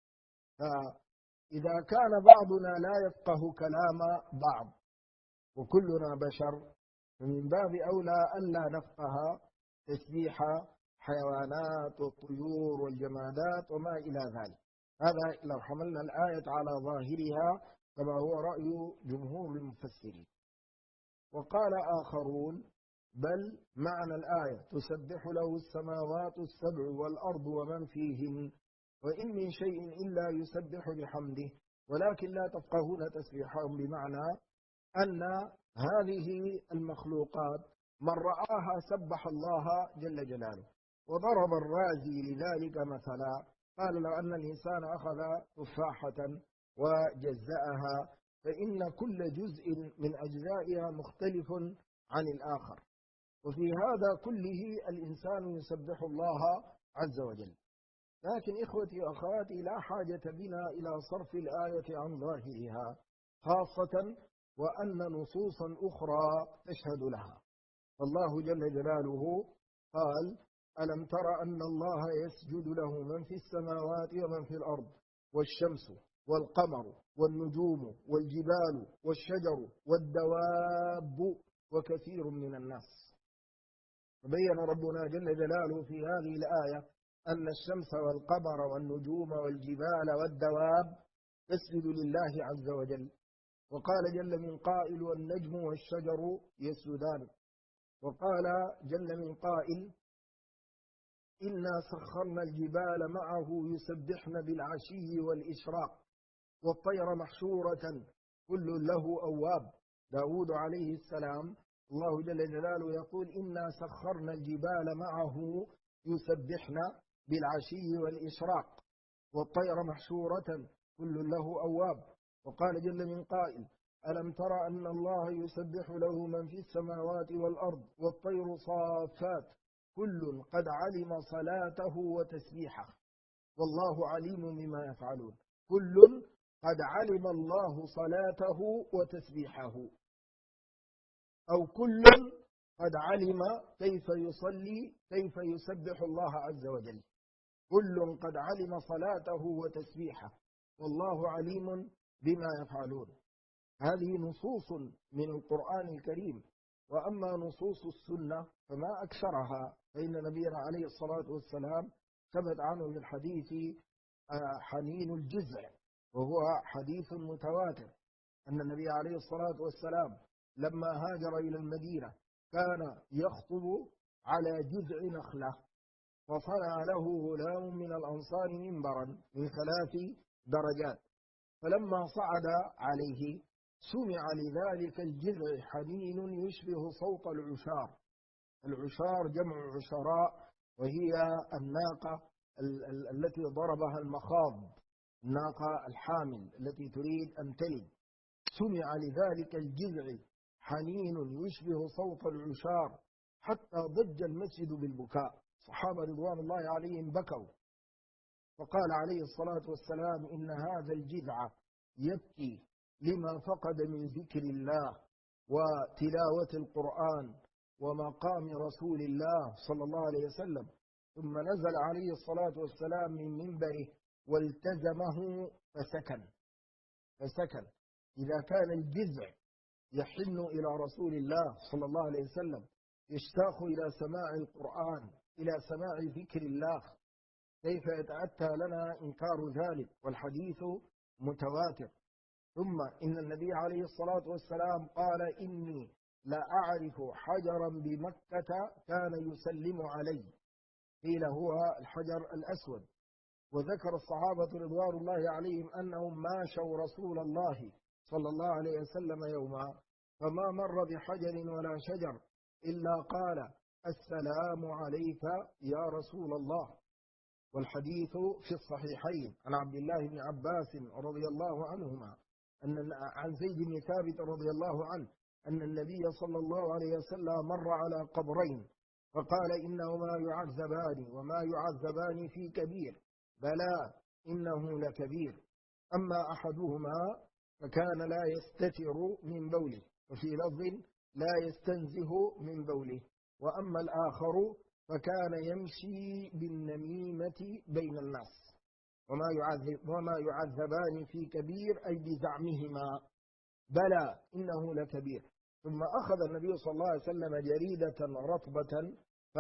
فإذا كان بعضنا لا يفقه كلام بعض وكلنا بشر، فمن باب أولى ألا نفقه تسبيح حيوانات والطيور والجمادات وما إلى ذلك. هذا لو حملنا الآية على ظاهرها كما هو رأي جمهور المفسرين. وقال آخرون: بل معنى الآية تسبح له السماوات السبع والأرض ومن فيهن وإن من شيء إلا يسبح بحمده ولكن لا تفقهون تسبيحهم، بمعنى أن هذه المخلوقات من رآها سبح الله جل جلاله. وضرب الرازي لذلك مثلا، قال: لو أن الإنسان أخذ تفاحة وجزأها فإن كل جزء من أجزائها مختلف عن الآخر، وفي هذا كله الإنسان يسبح الله عز وجل. لكن إخوتي وأخواتي، لا حاجة بنا إلى صرف الآية عن ظاهرها، خاصة وأن نصوصا أخرى تشهد لها. فالله جل جلاله قال: ألم تر أن الله يسجد له من في السماوات ومن في الأرض والشمس والقمر والنجوم والجبال والشجر والدواب وكثير من الناس. فبين ربنا جل جلاله في هذه الآية أن الشمس والقمر والنجوم والجبال والدواب تسجد لله عز وجل. وقال جل من قائل: والنجم والشجر يسجدان. وقال جل من قائل: إنا سخرنا الجبال معه يسبحن بالعشي والإشراق والطير محشورة كل له أواب. داود عليه السلام الله جل جلاله يقول: إنا سخرنا الجبال معه يسبحن بالعشي والإشراق والطير محشورة كل له أواب. وقال جل من قائل: ألم تر أن الله يسبح له من في السماوات والأرض والطير صافات كل قد علم صلاته وتسبيحه والله عليم بما يفعلون. كل قد علم الله صلاته وتسبيحه، أو كل قد علم كيف يصلي، كيف يسبح الله عز وجل. كل قد علم صلاته وتسبيحه والله عليم بما يفعلون. هذه نصوص من القرآن الكريم. وأما نصوص السنة فما أكثرها، فإن نبينا عليه الصلاة والسلام ثبت عنه من الحديث حنين الجزع، وهو حديث متواتر، أن النبي عليه الصلاة والسلام لما هاجر إلى المدينة كان يخطب على جذع نخلة، فصنع له غلام من الأنصار منبرا من 3 درجات، فلما صعد عليه سمع لذلك الجذع حنين يشبه صوت العشار. العشار جمع عشراء، وهي الناقة التي ضربها المخاض، الناقة الحامل التي تريد أن تلد. سمع لذلك الجذع حنين يشبه صوت العشار حتى ضج المسجد بالبكاء. صحابة رضوان الله عليهم بكوا، فقال عليه الصلاة والسلام: إن هذا الجذع يبكي لما فقد من ذكر الله وتلاوة القرآن ومقام رسول الله صلى الله عليه وسلم. ثم نزل عليه الصلاة والسلام من منبره والتزمه فسكن. إذا كان الجذع يحن إلى رسول الله صلى الله عليه وسلم، يشتاق إلى سماع القرآن، إلى سماع ذكر الله، كيف يتأتى لنا إنكار ذلك والحديث متواتر؟ ثم إن النبي عليه الصلاة والسلام قال: إني لأعرف حجرا بمكة كان يسلم علي، قيل هو الحجر الأسود. وذكر الصحابة رضوان الله عليهم أنهم ماشوا رسول الله صلى الله عليه وسلم يوما، فما مر بحجر ولا شجر إلا قال: السلام عليك يا رسول الله. والحديث في الصحيحين عن عبد الله بن عباس رضي الله عنهما عن زيد بن ثابت رضي الله عنه أن النبي صلى الله عليه وسلم مر على قبرين فقال: إنهما يعذبان وما يعذبان في كبير، بلى إنه لكبير، أما أحدهما فكان لا يستتر من بوله، وفي لفظ لا يستنزه من بوله، وأما الآخر فكان يمشي بالنميمة بين الناس. وما يعذبان في كبير أي بزعمهما، بلى إنه لكبير. ثم أخذ النبي صلى الله عليه وسلم جريدة رطبة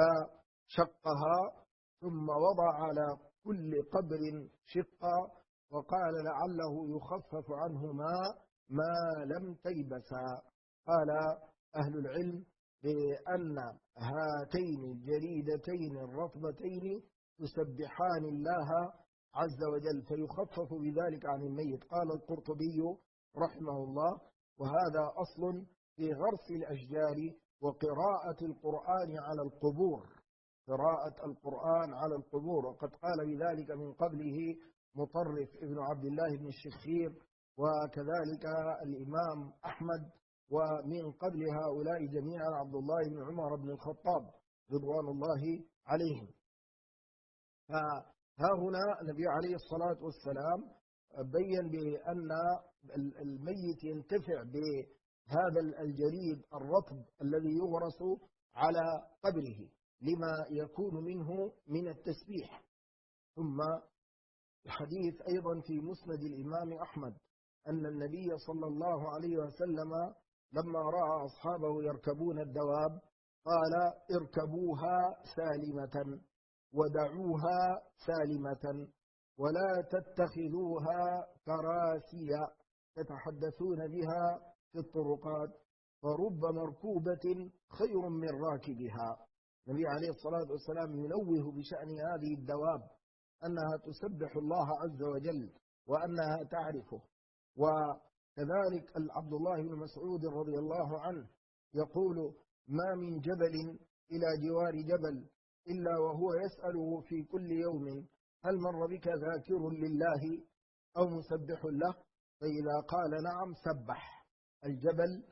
فشقها، ثم وضع على كل قبر شقة، وقال: لعله يخفف عنهما ما لم تيبسا. قال أهل العلم بأن هاتين الجريدتين الرطبتين تسبحان الله عز وجل، فيخفف بذلك عن الميت. قال القرطبي رحمه الله: وهذا أصل في غرس الأشجار وقراءة القرآن على القبور، قراءة القرآن على القبور. وقد قال بذلك من قبله مطرف ابن عبد الله بن الشخير، وكذلك الإمام أحمد، ومن قبل هؤلاء جميعا عبد الله بن عمر بن الخطاب رضوان الله عليهم. فها هنا النبي عليه الصلاة والسلام بين بأن الميت ينتفع بهذا الجريد الرطب الذي يغرس على قبره لما يكون منه من التسبيح. ثم الحديث أيضا في مسند الإمام أحمد أن النبي صلى الله عليه وسلم لما رأى أصحابه يركبون الدواب قال: اركبوها سالمة ودعوها سالمة ولا تتخذوها كراسي تتحدثون بها في الطرقات، فرب مركوبة خير من راكبها. النبي عليه الصلاة والسلام ينوه بشأن هذه الدواب أنها تسبح الله عز وجل وأنها تعرفه. وكذلك عبد الله بن مسعود رضي الله عنه يقول: ما من جبل إلى جوار جبل إلا وهو يسأله في كل يوم: هل مر بك ذاكر لله أو مسبح له؟ فإذا قال نعم سبح. الجبل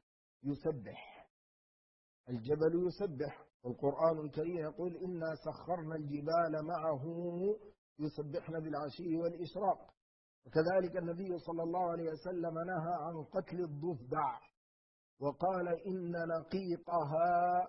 يسبح. والقرآن الكريم يقول: إنا سخرنا الجبال معه يسبحن بالعشي والإشراق. وكذلك النبي صلى الله عليه وسلم نهى عن قتل الضفدع وقال: إن نقيقها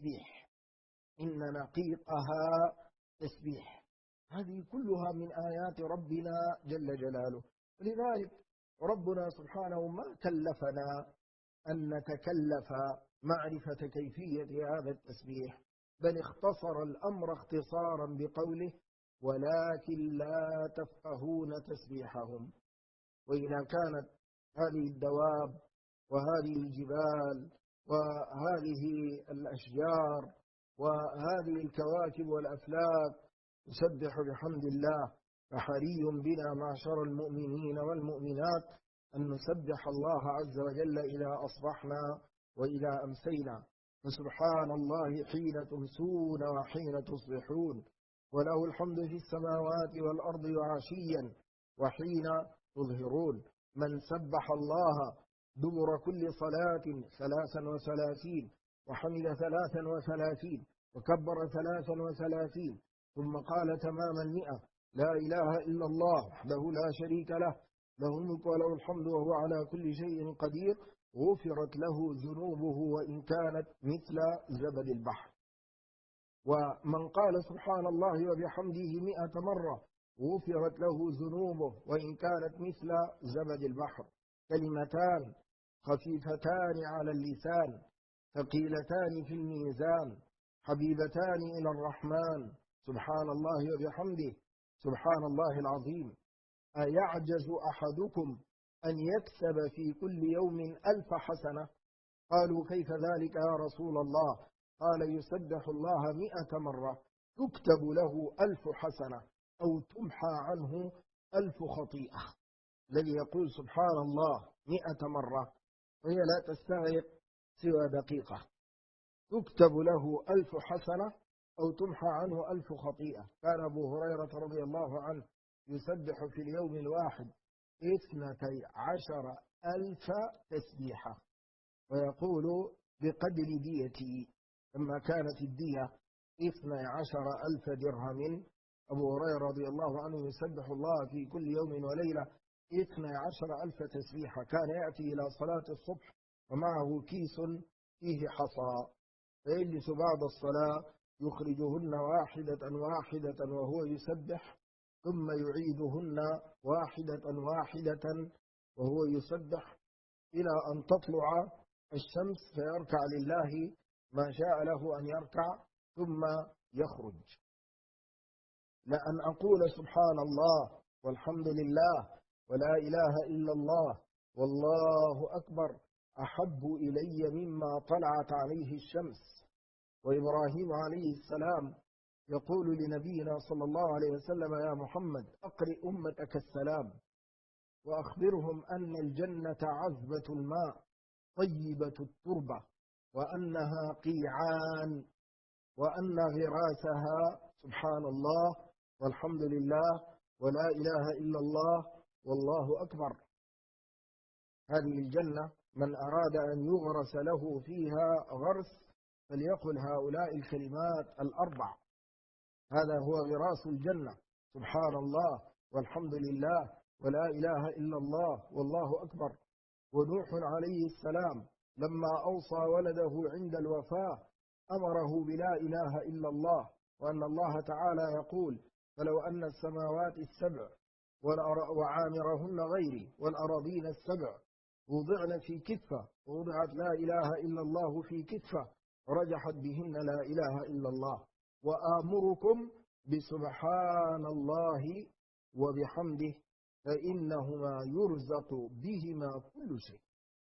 تسبيح. هذه كلها من آيات ربنا جل جلاله. ولذلك ربنا سبحانه ما كلفنا أن نتكلف معرفة كيفية هذا التسبيح، بل اختصر الأمر اختصارا بقوله: ولكن لا تفقهون تسبيحهم. وإذا كانت هذه الدواب وهذه الجبال وهذه الأشجار وهذه الكواكب والأفلاك تسبح بحمد الله، فحري بنا معشر المؤمنين والمؤمنات أن نسبح الله عز وجل إذا أصبحنا وإذا أمسينا. فسبحان الله حين تمسون وحين تصبحون، وله الحمد في السماوات والأرض وعشيا وحين تظهرون. من سبح الله دبر كل صلاة 33 وحمد 33 وكبر 33 ثم قال تمام 100: لا إله إلا الله وحده لا شريك له، له الملك وله الحمد وهو على كل شيء قدير، غفرت له ذنوبه وإن كانت مثل زبد البحر. ومن قال سبحان الله وبحمده 100 مرة غفرت له ذنوبه وإن كانت مثل زبد البحر. كلمتان خفيفتان على اللسان ثقيلتان في الميزان حبيبتان إلى الرحمن سبحان الله وبحمده سبحان الله العظيم. أيعجز أحدكم أن يكسب في كل يوم 1000 حسنة؟ قالوا كيف ذلك يا رسول الله؟ قال يسبح الله 100 مرة تكتب له 1000 حسنة أو تمحى عنه 1000 خطيئة. الذي يقول سبحان الله 100 مرة وهي لا تستغرق سوى دقيقة تكتب له 1000 حسنة أو تمحى عنه 1000 خطيئة. كان أبو هريرة رضي الله عنه يسبح في اليوم الواحد 12,000 تسبيحة ويقول بقدر ديتي. لما كانت الدية 12,000 درهم أبو هريرة رضي الله عنه يسبح الله في كل يوم وليلة 12,000 تسبيحة. كان يأتي إلى صلاة الصبح ومعه كيس فيه حصى فيجلس بعد الصلاة يخرجهن واحدة واحدة وهو يسبح ثم يعيدهن واحدة واحدة وهو يسبح إلى أن تطلع الشمس فيركع لله ما شاء له أن يركع ثم يخرج. لأن أقول سبحان الله والحمد لله ولا إله إلا الله والله أكبر أحب إلي مما طلعت عليه الشمس. وإبراهيم عليه السلام يقول لنبينا صلى الله عليه وسلم يا محمد أقرئ أمتك السلام وأخبرهم أن الجنة عذبة الماء طيبة التربة وأنها قيعان وأن غراسها سبحان الله والحمد لله ولا إله إلا الله والله أكبر. هذه الجنة من أراد أن يغرس له فيها غرس فليقل هؤلاء الكلمات الأربع. هذا هو غراس الجنة سبحان الله والحمد لله ولا إله إلا الله والله أكبر. ونوح عليه السلام لما أوصى ولده عند الوفاة أمره بلا إله إلا الله وأن الله تعالى يقول فلو أن السماوات السبع وعامرهن غيري والأراضين السبع وضعن في كفة ووضعت لا إله إلا الله في كفة رجحت بهن لا إله إلا الله وآمركم بسبحان الله وبحمده فإنهما يرزق بهما كل شيء.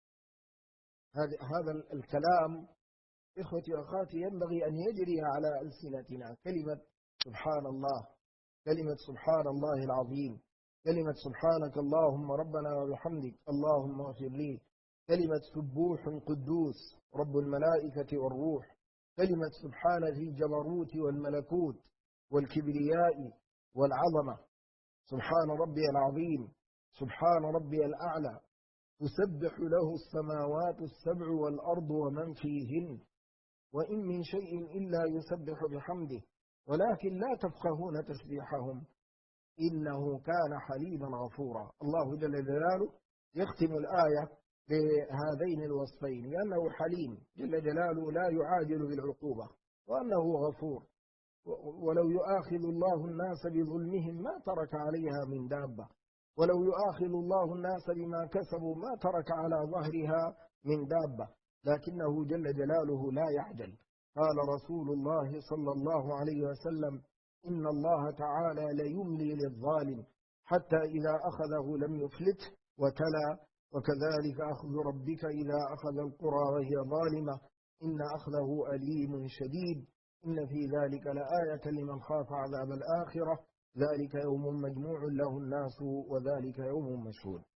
هذا الكلام إخوتي وأخواتي ينبغي أن يجري على ألسنتنا. كلمة سبحان الله، كلمة سبحان الله العظيم، كلمة سبحانك اللهم ربنا وبحمدك اللهم اغفر لي، كلمة سبوح قدوس رب الملائكة والروح، كلمة سبحان ذي الجبروت والملكوت والكبرياء والعظمة، سبحان ربي العظيم، سبحان ربي الأعلى، تسبح له السماوات السبع والأرض ومن فيهن وإن من شيء إلا يسبح بحمده ولكن لا تفقهون تسبيحهم إنه كان حليما غفورا. الله جل جلاله يختم الآية بهذين الوصفين لأنه حليم جل جلاله لا يعاجل بالعقوبة وأنه غفور. ولو يؤاخذ الله الناس بظلمهم ما ترك عليها من دابة ولو يؤاخذ الله الناس بما كسبوا ما ترك على ظهرها من دابة لكنه جل جلاله لا يعجل. قال رسول الله صلى الله عليه وسلم إن الله تعالى ليملي للظالم حتى إذا أخذه لم يفلته وتلا وكذلك أخذ ربك إذا أخذ القرى وهي ظالمة إن أخذه أليم شديد إن في ذلك لآية لمن خاف عذاب الآخرة ذلك يوم مجموع له الناس وذلك يوم مشهود.